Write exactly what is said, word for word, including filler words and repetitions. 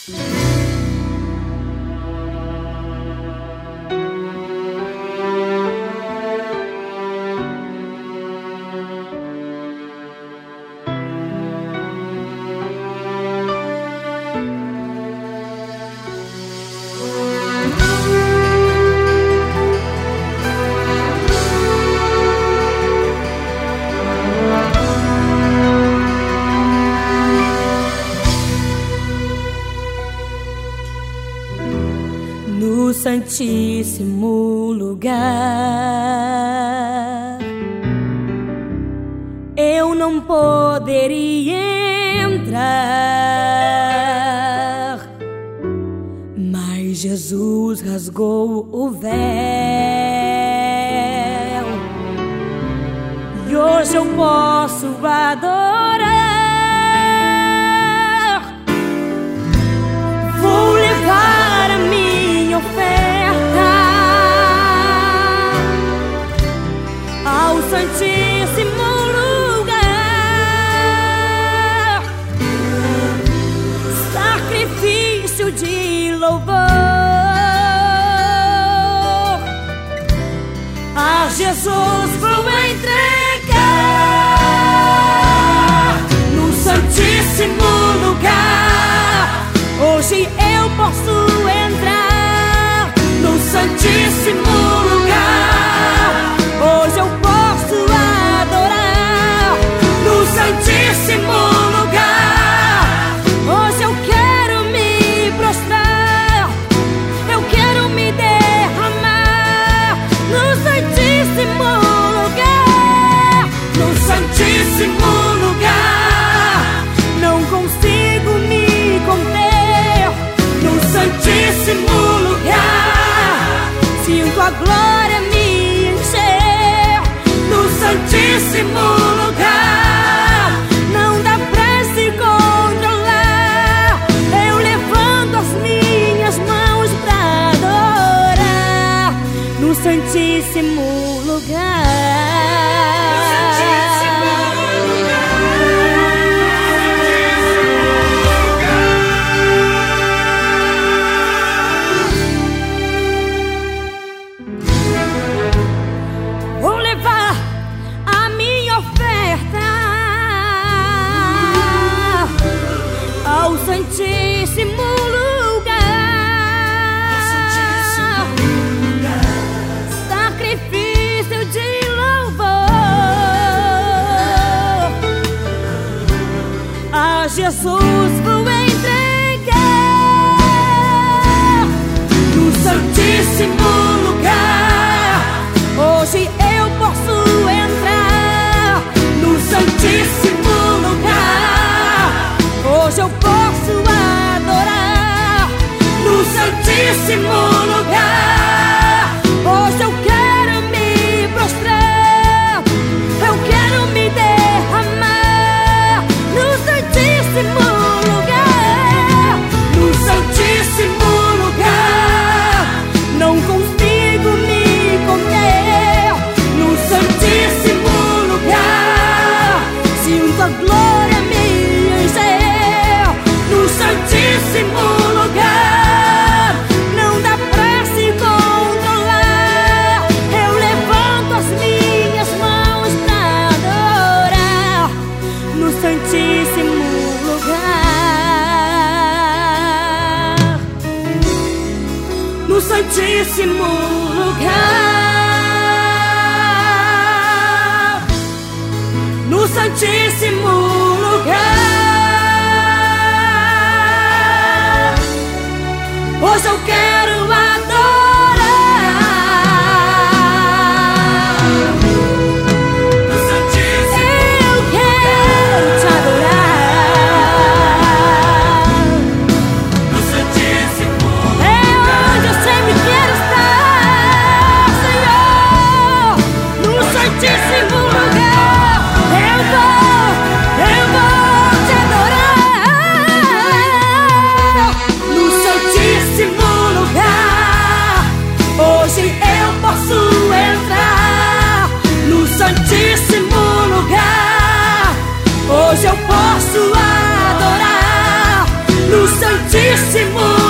No Santíssimo Lugar, eu não poderia entrar, mas Jesus rasgou o véu e hoje eu posso adorar. Vou levar a minha oferta ao Santíssimo Lugar, sacrifício de louvor a Jesus vou entregar. No Santíssimo Lugar hoje eu posso entrar. No Santíssimo Lugar hoje eu posso adorar. No Santíssimo Lugar hoje eu quero me prostrar. Eu quero me derramar no Santíssimo Lugar. No Santíssimo Lugar não consigo me conter. No Santíssimo Lugar sinto a glória me encher. No Santíssimo Lugar não dá pra se controlar. Eu levanto as minhas mãos pra adorar no Santíssimo Lugar. Vou levar a minha oferta ao Santíssimo Lugar, sacrifício de louvor a Jesus vou entregar. No Santíssimo Lugar hoje eu posso entrar. No Santíssimo Lugar hoje eu posso adorar. No Santíssimo Lugar hoje eu quero me prostrar. Eu quero me derramar no Santíssimo Lugar. No Santíssimo Lugar não consigo me conter. No Santíssimo Lugar sinto a glória me encher. No Santíssimo Lugar não dá pra se controlar. Eu levanto as minhas mãos pra adorar no Santíssimo Lugar. No Santíssimo Lugar. No Santíssimo Lugar hoje eu quero adorar. No Santíssimo eu quero te adorar. No Santíssimo é onde eu sempre quero estar, Senhor. No Santíssimo Lugar eu vou Santíssimo.